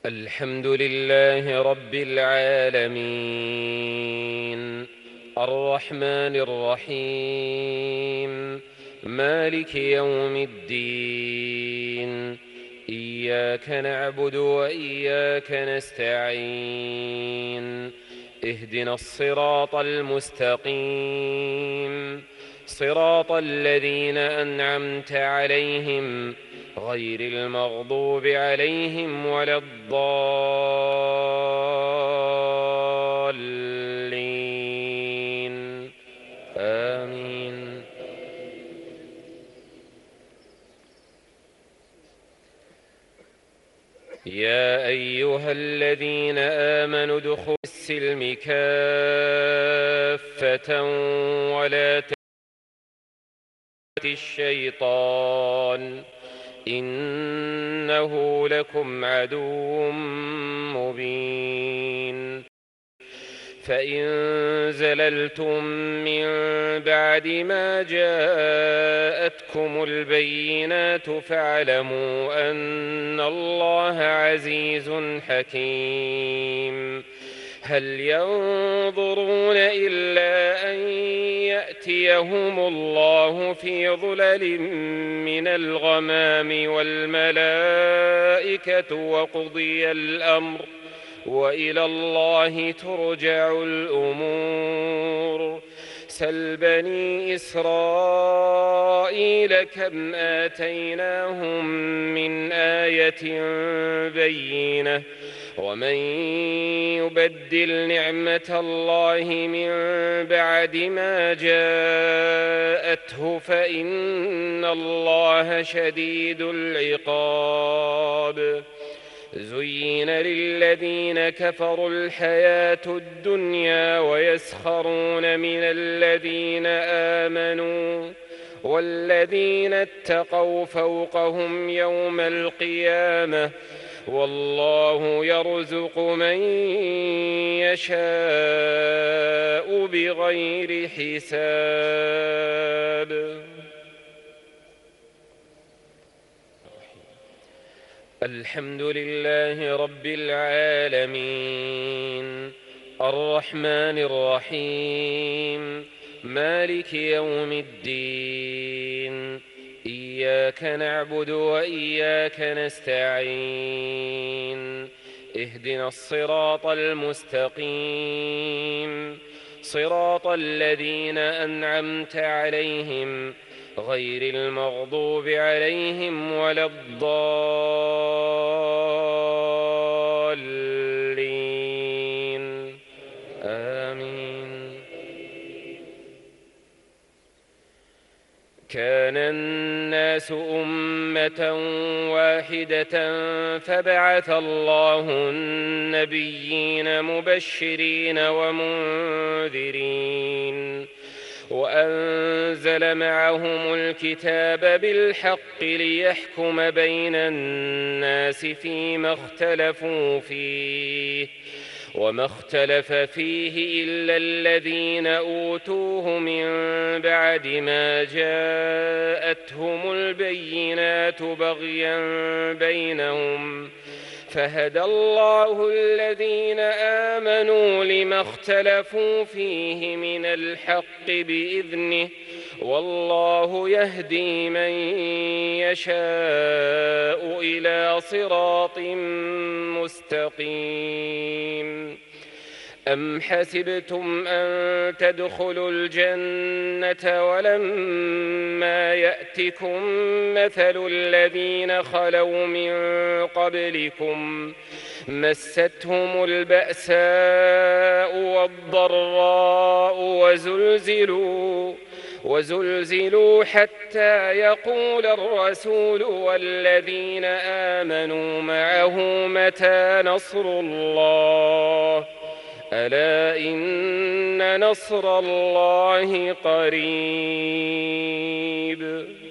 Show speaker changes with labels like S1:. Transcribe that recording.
S1: الحمد لله رب العالمين، الرحمن الرحيم، مالك يوم الدين. إياك نعبد وإياك نستعين. اهدنا الصراط المستقيم، صراط الذين أنعمت عليهم غير المغضوب عليهم ولا الضالين. آمين. يا أيها الذين آمنوا ادخلوا في السلم كافة ولا تتبعوا الشيطان إنه لكم عدو مبين. فإن زللتم من بعد ما جاءتكم البينات فاعلموا أن الله عزيز حكيم. هل ينظرون إلا أن يأتيهم الله في ظلل من الغمام والملائكة وقضي الأمر وإلى الله ترجع الأمور. سل بني إسرائيل كم آتيناهم من آية بينة ومن يبدل نعمة الله من بعد ما جاءته فإن الله شديد العقاب. زين للذين كفروا الحياة الدنيا ويسخرون من الذين آمنوا والذين اتقوا فوقهم يوم القيامة والله يرزق من يشاء بغير حساب. الحمد لله رب العالمين، الرحمن الرحيم، مالك يوم الدين. إياك نعبد وإياك نستعين. اهدنا الصراط المستقيم، صراط الذين أنعمت عليهم غير المغضوب عليهم ولا الضالين. آمين. كان الناس أمة واحدة فبعث الله النبيين مبشرين ومنذرين وأنزل معهم الكتاب بالحق ليحكم بين الناس فيما اختلفوا فيه وما اختلف فيه إلا الذين أوتوه من بعد ما جاءتهم البينات بغيا بينهم فهدى الله الذين آمنوا لما اختلفوا فيه من الحق بإذنه والله يهدي من يشاء إلى صراط مستقيم. أم حسبتم أن تدخلوا الجنة ولما يأتكم مثل الذين خلوا من قبلكم مستهم البأساء والضراء وزلزلوا حتى يقول الرسول والذين آمنوا معه متى نصر الله ألا إن نصر الله قريب.